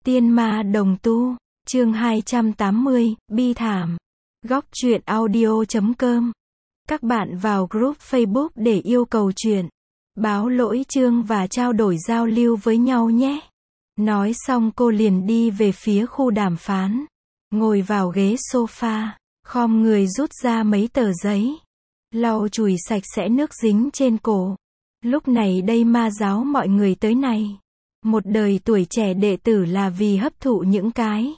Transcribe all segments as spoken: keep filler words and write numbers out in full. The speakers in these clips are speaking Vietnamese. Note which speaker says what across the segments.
Speaker 1: Tiên ma đồng tu, chương hai trăm tám mươi, bi thảm. Góc truyện audio chấm com. Các bạn vào group Facebook để yêu cầu truyện, báo lỗi chương và trao đổi giao lưu với nhau nhé. Nói xong cô liền đi về phía khu đàm phán. Ngồi vào ghế sofa, khom người rút ra mấy tờ giấy. Lau chùi sạch sẽ nước dính trên cổ. Lúc này đây ma giáo mọi người tới này. Một đời tuổi trẻ đệ tử là vì hấp thụ những cái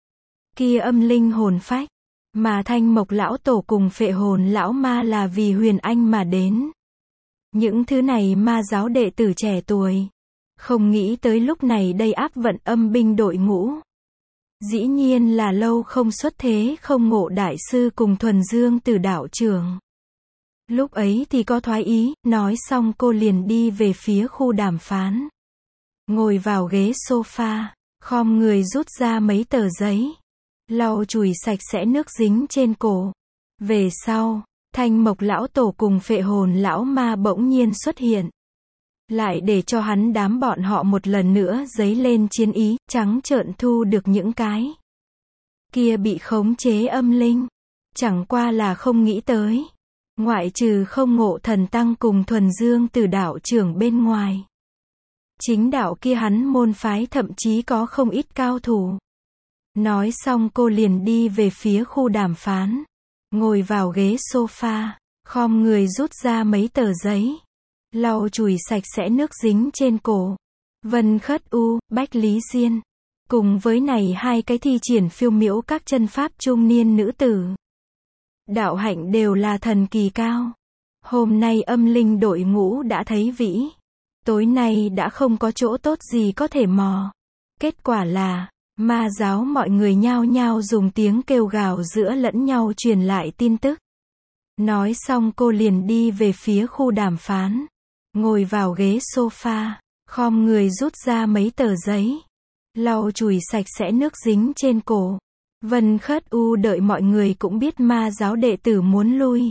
Speaker 1: kia âm linh hồn phách, mà Thanh Mộc lão tổ cùng Phệ Hồn lão ma là vì Huyền Anh mà đến. Những thứ này ma giáo đệ tử trẻ tuổi không nghĩ tới lúc này đây áp vận âm binh đội ngũ. Dĩ nhiên là lâu không xuất thế không ngộ đại sư cùng Thuần Dương Tử đạo trưởng. Lúc ấy thì có thoái ý, nói xong cô liền đi về phía khu đàm phán. Ngồi vào ghế sofa, khom người rút ra mấy tờ giấy. Lau chùi sạch sẽ nước dính trên cổ. Về sau, Thanh Mộc lão tổ cùng Phệ Hồn lão ma bỗng nhiên xuất hiện. Lại để cho hắn đám bọn họ một lần nữa dấy lên chiến ý, trắng trợn thu được những cái kia bị khống chế âm linh. Chẳng qua là không nghĩ tới. Ngoại trừ không ngộ thần tăng cùng Thuần Dương Tử đạo trưởng bên ngoài. Chính đạo kia hắn môn phái thậm chí có không ít cao thủ. Nói xong cô liền đi về phía khu đàm phán. Ngồi vào ghế sofa, khom người rút ra mấy tờ giấy. Lau chùi sạch sẽ nước dính trên cổ. Vân Khất U, Bách Lý Diên. Cùng với này hai cái thi triển phiêu miễu các chân pháp trung niên nữ tử. Đạo hạnh đều là thần kỳ cao. Hôm nay âm linh đội ngũ đã thấy vĩ. Tối nay đã không có chỗ tốt gì có thể mò. Kết quả là, ma giáo mọi người nhao nhao dùng tiếng kêu gào giữa lẫn nhau truyền lại tin tức. Nói xong cô liền đi về phía khu đàm phán. Ngồi vào ghế sofa, khom người rút ra mấy tờ giấy. Lau chùi sạch sẽ nước dính trên cổ. Vân Khất U đợi mọi người cũng biết ma giáo đệ tử muốn lui.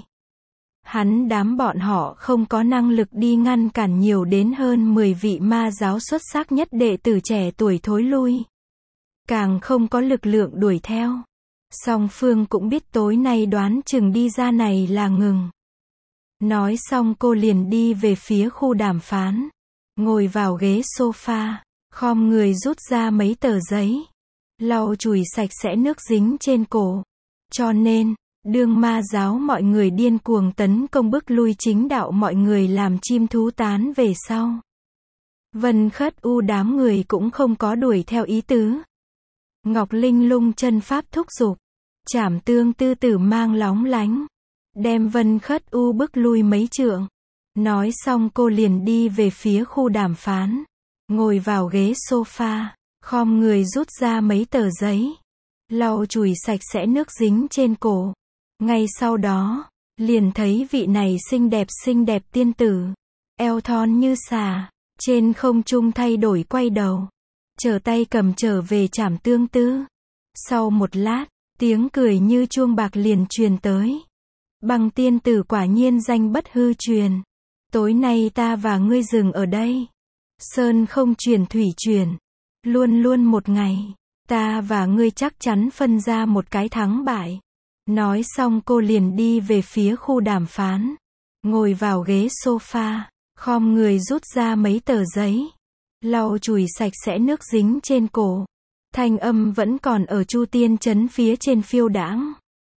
Speaker 1: Hắn đám bọn họ không có năng lực đi ngăn cản nhiều đến hơn mười vị ma giáo xuất sắc nhất đệ tử trẻ tuổi thối lui. Càng không có lực lượng đuổi theo. Song phương cũng biết tối nay đoán chừng đi ra này là ngừng. Nói xong cô liền đi về phía khu đàm phán. Ngồi vào ghế sofa, khom người rút ra mấy tờ giấy. Lau chùi sạch sẽ nước dính trên cổ. Cho nên, đương ma giáo mọi người điên cuồng tấn công bức lui chính đạo mọi người làm chim thú tán về sau. Vân Khất U đám người cũng không có đuổi theo ý tứ. Ngọc Linh Lung chân pháp thúc giục. Trảm tương tư tử mang lóng lánh. Đem Vân Khất U bức lui mấy trượng. Nói xong cô liền đi về phía khu đàm phán. Ngồi vào ghế sofa, khom người rút ra mấy tờ giấy. Lau chùi sạch sẽ nước dính trên cổ. Ngay sau đó, liền thấy vị này xinh đẹp xinh đẹp tiên tử. Eo thon như xà, trên không trung thay đổi quay đầu. Trở tay cầm trở về trảm tương tư. Sau một lát, tiếng cười như chuông bạc liền truyền tới. Bằng tiên tử quả nhiên danh bất hư truyền. Tối nay ta và ngươi dừng ở đây. Sơn không truyền thủy truyền. Luôn luôn một ngày, ta và ngươi chắc chắn phân ra một cái thắng bại. Nói xong cô liền đi về phía khu đàm phán. Ngồi vào ghế sofa, khom người rút ra mấy tờ giấy. Lau chùi sạch sẽ nước dính trên cổ. Thanh âm vẫn còn ở Chu Tiên Trấn phía trên phiêu đãng.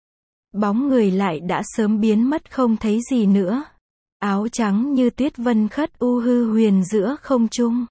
Speaker 1: Bóng người lại đã sớm biến mất không thấy gì nữa. Áo trắng như tuyết Vân Khất U hư huyền giữa không trung.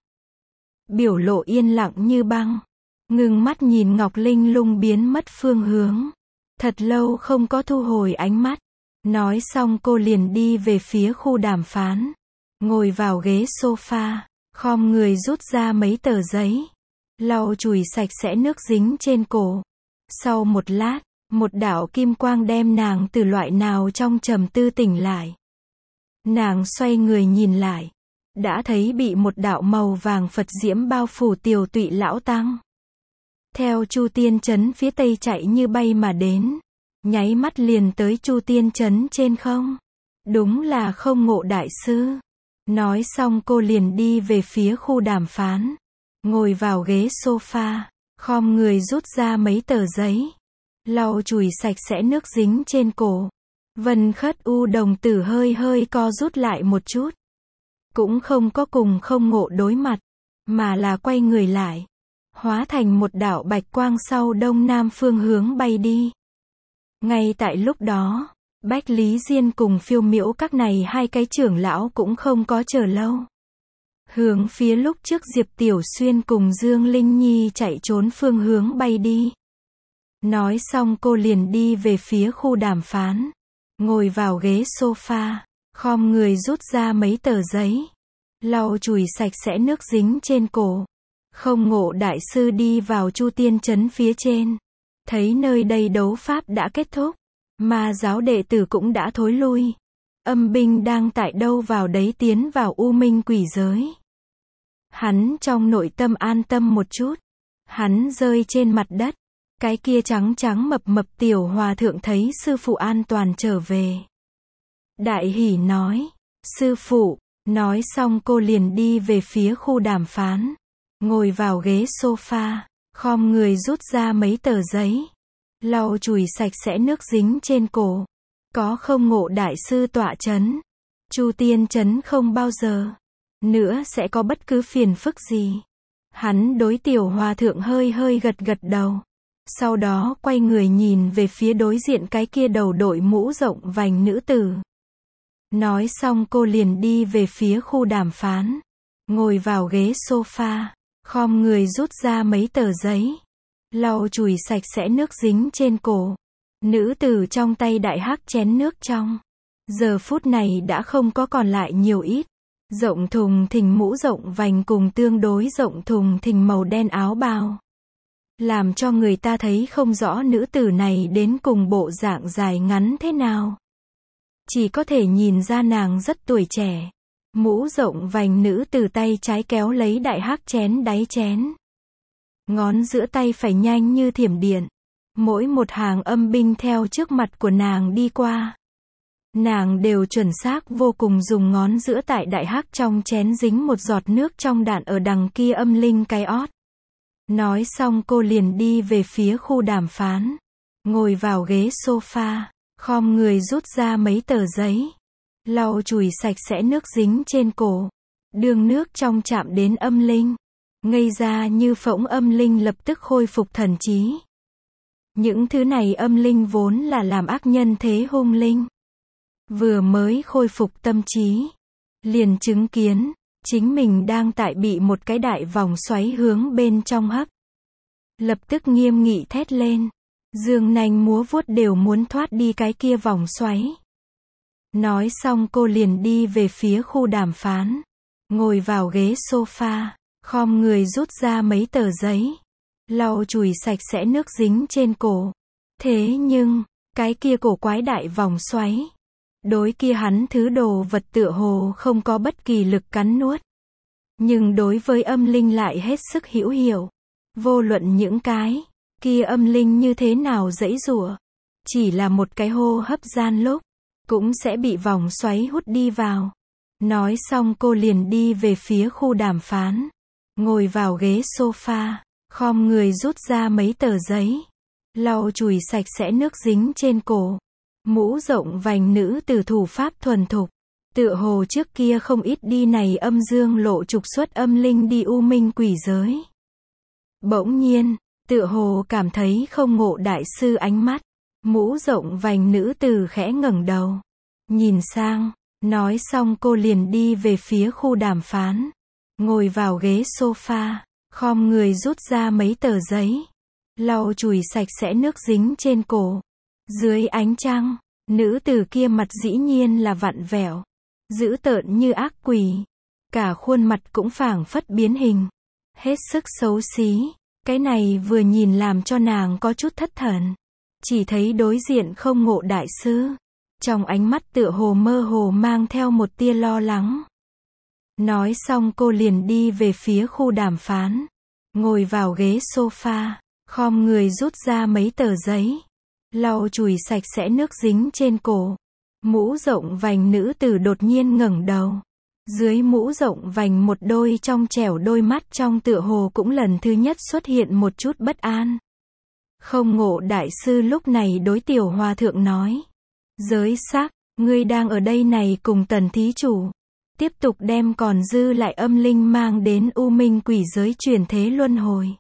Speaker 1: Biểu lộ yên lặng như băng. Ngưng mắt nhìn Ngọc Linh Lung biến mất phương hướng. Thật lâu không có thu hồi ánh mắt. Nói xong cô liền đi về phía khu đàm phán. Ngồi vào ghế sofa, khom người rút ra mấy tờ giấy. Lau chùi sạch sẽ nước dính trên cổ. Sau một lát, một đạo kim quang đem nàng từ loại nào trong trầm tư tỉnh lại. Nàng xoay người nhìn lại. Đã thấy bị một đạo màu vàng Phật diễm bao phủ Tiều Tụy lão tăng. Theo Chu Tiên Trấn phía tây chạy như bay mà đến. Nháy mắt liền tới Chu Tiên Trấn trên không. Đúng là không ngộ đại sư. Nói xong cô liền đi về phía khu đàm phán. Ngồi vào ghế sofa, khom người rút ra mấy tờ giấy, lau chùi sạch sẽ nước dính trên cổ. Vân Khất U đồng tử hơi hơi co rút lại một chút. Cũng không có cùng không ngộ đối mặt, mà là quay người lại, hóa thành một đạo bạch quang sau đông nam phương hướng bay đi. Ngay tại lúc đó, Bách Lý Diên cùng Phiêu Miễu các này hai cái trưởng lão cũng không có chờ lâu. Hướng phía lúc trước Diệp Tiểu Xuyên cùng Dương Linh Nhi chạy trốn phương hướng bay đi. Nói xong cô liền đi về phía khu đàm phán. Ngồi vào ghế sofa, khom người rút ra mấy tờ giấy, lau chùi sạch sẽ nước dính trên cổ. Không ngộ đại sư đi vào Chu Tiên Trấn phía trên. Thấy nơi đây đấu pháp đã kết thúc, ma giáo đệ tử cũng đã thối lui. Âm binh đang tại đâu vào đấy tiến vào U Minh quỷ giới. Hắn trong nội tâm an tâm một chút. Hắn rơi trên mặt đất. Cái kia trắng trắng mập mập tiểu hòa thượng thấy sư phụ an toàn trở về. Đại hỉ nói, sư phụ, nói xong cô liền đi về phía khu đàm phán. Ngồi vào ghế sofa, khom người rút ra mấy tờ giấy, lau chùi sạch sẽ nước dính trên cổ. Có không ngộ đại sư tọa chấn, Chu Tiên Trấn không bao giờ nữa sẽ có bất cứ phiền phức gì. Hắn đối tiểu hòa thượng hơi hơi gật gật đầu. Sau đó quay người nhìn về phía đối diện cái kia đầu đội mũ rộng vành nữ tử. Nói xong cô liền đi về phía khu đàm phán. Ngồi vào ghế sofa, khom người rút ra mấy tờ giấy, lau chùi sạch sẽ nước dính trên cổ. Nữ tử trong tay đại hắc chén nước trong. Giờ phút này đã không có còn lại nhiều ít. Rộng thùng thình mũ rộng vành cùng tương đối rộng thùng thình màu đen áo bào. Làm cho người ta thấy không rõ nữ tử này đến cùng bộ dạng dài ngắn thế nào. Chỉ có thể nhìn ra nàng rất tuổi trẻ. Mũ rộng vành nữ tử tay trái kéo lấy đại hắc chén đáy chén. Ngón giữa tay phải nhanh như thiểm điện. Mỗi một hàng âm binh theo trước mặt của nàng đi qua. Nàng đều chuẩn xác vô cùng dùng ngón giữa tại đại hắc trong chén dính một giọt nước trong đạn ở đằng kia âm linh cái ót. Nói xong cô liền đi về phía khu đàm phán. Ngồi vào ghế sofa, khom người rút ra mấy tờ giấy, lau chùi sạch sẽ nước dính trên cổ. Đường nước trong chạm đến âm linh. Ngây ra như phỗng âm linh lập tức khôi phục thần trí. Những thứ này âm linh vốn là làm ác nhân thế hung linh. Vừa mới khôi phục tâm trí, liền chứng kiến, chính mình đang tại bị một cái đại vòng xoáy hướng bên trong hấp. Lập tức nghiêm nghị thét lên. Dương nanh múa vuốt đều muốn thoát đi cái kia vòng xoáy. Nói xong cô liền đi về phía khu đàm phán. Ngồi vào ghế sofa, khom người rút ra mấy tờ giấy, lau chùi sạch sẽ nước dính trên cổ. Thế nhưng, cái kia cổ quái đại vòng xoáy. Đối kia hắn thứ đồ vật tựa hồ không có bất kỳ lực cắn nuốt. Nhưng đối với âm linh lại hết sức hữu hiệu. Vô luận những cái kia âm linh như thế nào giãy giụa, chỉ là một cái hô hấp gian lúc, cũng sẽ bị vòng xoáy hút đi vào. Nói xong cô liền đi về phía khu đàm phán. Ngồi vào ghế sofa, khom người rút ra mấy tờ giấy, lau chùi sạch sẽ nước dính trên cổ. Mũ rộng vành nữ tử thủ pháp thuần thục. Tựa hồ trước kia không ít đi này âm dương lộ trục xuất âm linh đi U Minh quỷ giới. Bỗng nhiên, tựa hồ cảm thấy không ngộ đại sư ánh mắt. Mũ rộng vành nữ tử khẽ ngẩng đầu. Nhìn sang, nói xong cô liền đi về phía khu đàm phán. Ngồi vào ghế sofa, khom người rút ra mấy tờ giấy, lau chùi sạch sẽ nước dính trên cổ. Dưới ánh trăng, nữ tử kia mặt dĩ nhiên là vặn vẹo, dữ tợn như ác quỷ. Cả khuôn mặt cũng phảng phất biến hình, hết sức xấu xí. Cái này vừa nhìn làm cho nàng có chút thất thần. Chỉ thấy đối diện không ngộ đại sư. Trong ánh mắt tựa hồ mơ hồ mang theo một tia lo lắng. Nói xong cô liền đi về phía khu đàm phán. Ngồi vào ghế sofa, khom người rút ra mấy tờ giấy, lau chùi sạch sẽ nước dính trên cổ. Mũ rộng vành nữ tử đột nhiên ngẩng đầu. Dưới mũ rộng vành một đôi trong trẻo đôi mắt trong tựa hồ cũng lần thứ nhất xuất hiện một chút bất an. Không Ngộ đại sư lúc này đối tiểu hòa thượng nói. Giới sắc, ngươi đang ở đây này cùng Tần thí chủ. Tiếp tục đem còn dư lại âm linh mang đến U Minh quỷ giới chuyển thế luân hồi.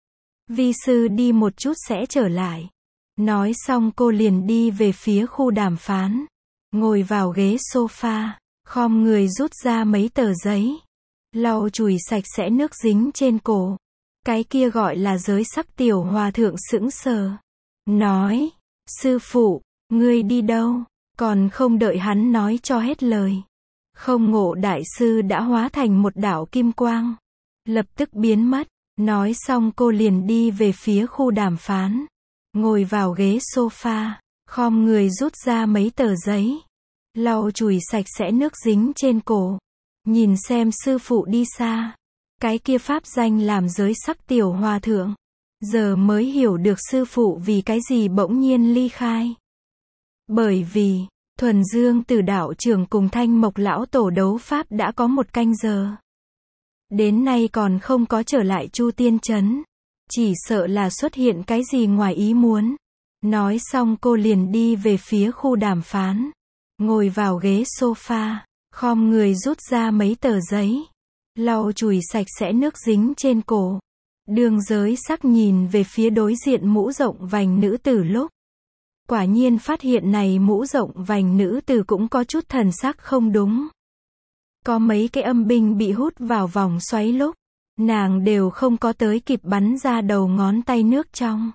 Speaker 1: Vi sư đi một chút sẽ trở lại. Nói xong cô liền đi về phía khu đàm phán. Ngồi vào ghế sofa, khom người rút ra mấy tờ giấy. Lau chùi sạch sẽ nước dính trên cổ. Cái kia gọi là giới sắc tiểu hòa thượng sững sờ. Nói, sư phụ, ngươi đi đâu? Còn không đợi hắn nói cho hết lời. Không Ngộ đại sư đã hóa thành một đạo kim quang. Lập tức biến mất. Nói xong cô liền đi về phía khu đàm phán. Ngồi vào ghế sofa, khom người rút ra mấy tờ giấy. Lau chùi sạch sẽ nước dính trên cổ. Nhìn xem sư phụ đi xa. Cái kia pháp danh làm giới sắc tiểu hòa thượng. Giờ mới hiểu được sư phụ vì cái gì bỗng nhiên ly khai. Bởi vì, Thuần Dương Tử đạo trưởng cùng Thanh Mộc lão tổ đấu pháp đã có một canh giờ. Đến nay còn không có trở lại Chu Tiên Trấn. Chỉ sợ là xuất hiện cái gì ngoài ý muốn. Nói xong cô liền đi về phía khu đàm phán. Ngồi vào ghế sofa, khom người rút ra mấy tờ giấy. Lau chùi sạch sẽ nước dính trên cổ. Đường giới sắc nhìn về phía đối diện mũ rộng vành nữ tử lúc. Quả nhiên phát hiện này mũ rộng vành nữ tử cũng có chút thần sắc không đúng. Có mấy cái âm binh bị hút vào vòng xoáy lúc. Nàng đều không có tới kịp bắn ra đầu ngón tay nước trong.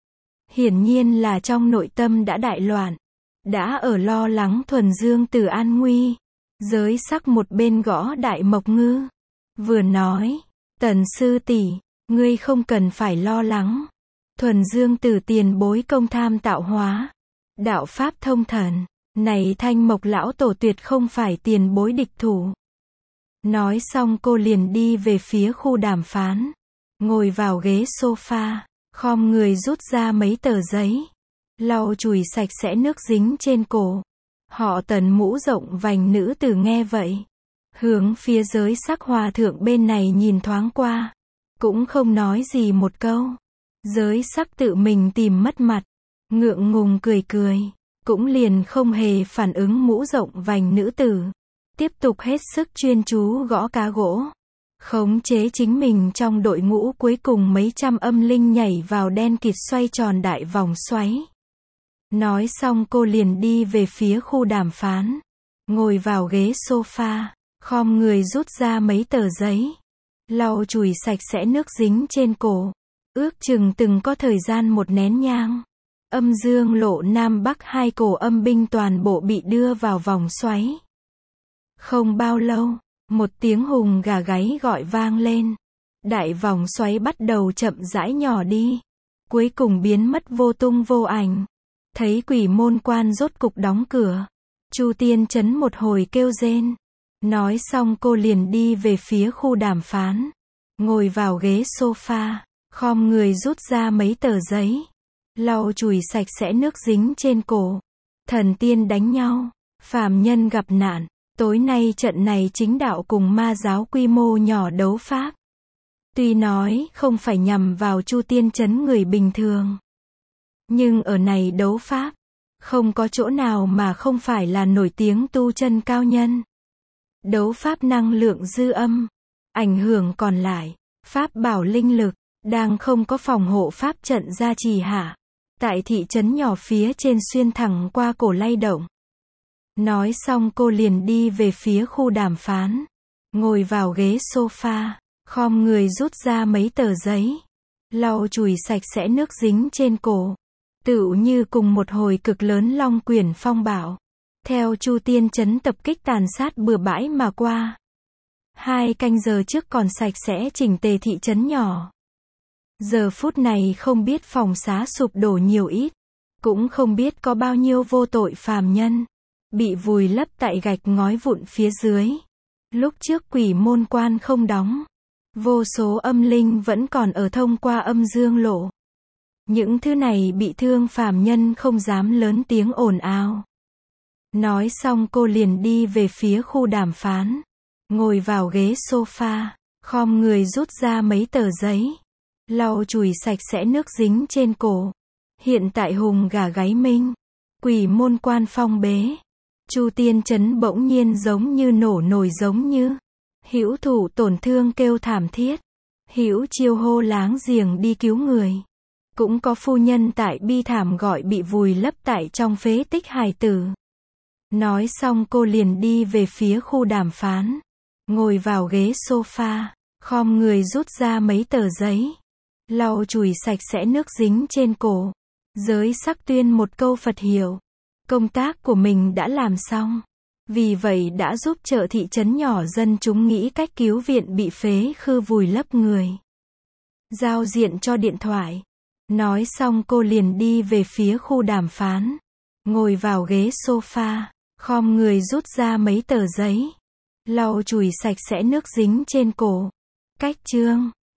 Speaker 1: Hiển nhiên là trong nội tâm đã đại loạn. Đã ở lo lắng Thuần Dương Tử an nguy. Giới sắc một bên gõ Đại Mộc Ngư. Vừa nói, Tần sư tỷ, ngươi không cần phải lo lắng. Thuần Dương Tử tiền bối công tham tạo hóa. Đạo pháp thông thần. Này Thanh Mộc lão tổ tuyệt không phải tiền bối địch thủ. Nói xong cô liền đi về phía khu đàm phán. Ngồi vào ghế sofa, khom người rút ra mấy tờ giấy. Lau chùi sạch sẽ nước dính trên cổ. Họ Tần mũ rộng vành nữ tử nghe vậy. Hướng phía giới sắc hòa thượng bên này nhìn thoáng qua. Cũng không nói gì một câu. Giới sắc tự mình tìm mất mặt. Ngượng ngùng cười cười. Cũng liền không hề phản ứng mũ rộng vành nữ tử. Tiếp tục hết sức chuyên chú gõ cá gỗ. Khống chế chính mình trong đội ngũ cuối cùng mấy trăm âm linh nhảy vào đen kịt xoay tròn đại vòng xoáy. Nói xong cô liền đi về phía khu đàm phán. Ngồi vào ghế sofa, khom người rút ra mấy tờ giấy. Lau chùi sạch sẽ nước dính trên cổ. Ước chừng từng có thời gian một nén nhang. Âm dương lộ nam bắc hai cổ âm binh toàn bộ bị đưa vào vòng xoáy. Không bao lâu, một tiếng hùng gà gáy gọi vang lên. Đại vòng xoáy bắt đầu chậm rãi nhỏ đi. Cuối cùng biến mất vô tung vô ảnh. Thấy quỷ môn quan rốt cục đóng cửa. Chu Tiên Trấn một hồi kêu rên. Nói xong cô liền đi về phía khu đàm phán. Ngồi vào ghế sofa, khom người rút ra mấy tờ giấy. Lau chùi sạch sẽ nước dính trên cổ. Thần tiên đánh nhau, phàm nhân gặp nạn. Tối nay trận này chính đạo cùng ma giáo quy mô nhỏ đấu pháp. Tuy nói không phải nhằm vào Chu Tiên Trấn người bình thường. Nhưng ở này đấu pháp, không có chỗ nào mà không phải là nổi tiếng tu chân cao nhân. Đấu pháp năng lượng dư âm, ảnh hưởng còn lại, pháp bảo linh lực, đang không có phòng hộ pháp trận gia trì hạ. Tại thị trấn nhỏ phía trên xuyên thẳng qua cổ lay động. Nói xong cô liền đi về phía khu đàm phán. Ngồi vào ghế sofa, khom người rút ra mấy tờ giấy. Lau chùi sạch sẽ nước dính trên cổ. Tựu như cùng một hồi cực lớn long quyển phong bạo. Theo Chu Tiên Trấn tập kích tàn sát bừa bãi mà qua. Hai canh giờ trước còn sạch sẽ chỉnh tề thị trấn nhỏ. Giờ phút này không biết phòng xá sụp đổ nhiều ít. Cũng không biết có bao nhiêu vô tội phàm nhân. Bị vùi lấp tại gạch ngói vụn phía dưới. Lúc trước quỷ môn quan không đóng. Vô số âm linh vẫn còn ở thông qua âm dương lộ. Những thứ này bị thương phàm nhân không dám lớn tiếng ồn ào. Nói xong cô liền đi về phía khu đàm phán. ngồi vào ghế sofa, khom người rút ra mấy tờ giấy, lau chùi sạch sẽ nước dính trên cổ. Hiện tại Hùng gà gáy minh, quỷ môn quan phong bế. Chu Tiên Trấn bỗng nhiên giống như nổ nổi, giống như hữu thụ tổn thương kêu thảm thiết. Hữu Chiêu hô láng giềng đi cứu người. Cũng có phu nhân tại bi thảm gọi bị vùi lấp tại trong phế tích hài tử. Nói xong cô liền đi về phía khu đàm phán, ngồi vào ghế sofa, khom người rút ra mấy tờ giấy, lau chùi sạch sẽ nước dính trên cổ. Giới sắc tuyên một câu Phật hiệu. Công tác của mình đã làm xong. Vì vậy đã giúp chợ thị trấn nhỏ dân chúng nghĩ cách cứu viện bị phế khư vùi lấp người. Giao diện cho điện thoại. Nói xong cô liền đi về phía khu đàm phán, ngồi vào ghế sofa, khom người rút ra mấy tờ giấy, lau chùi sạch sẽ nước dính trên cổ. Cách chương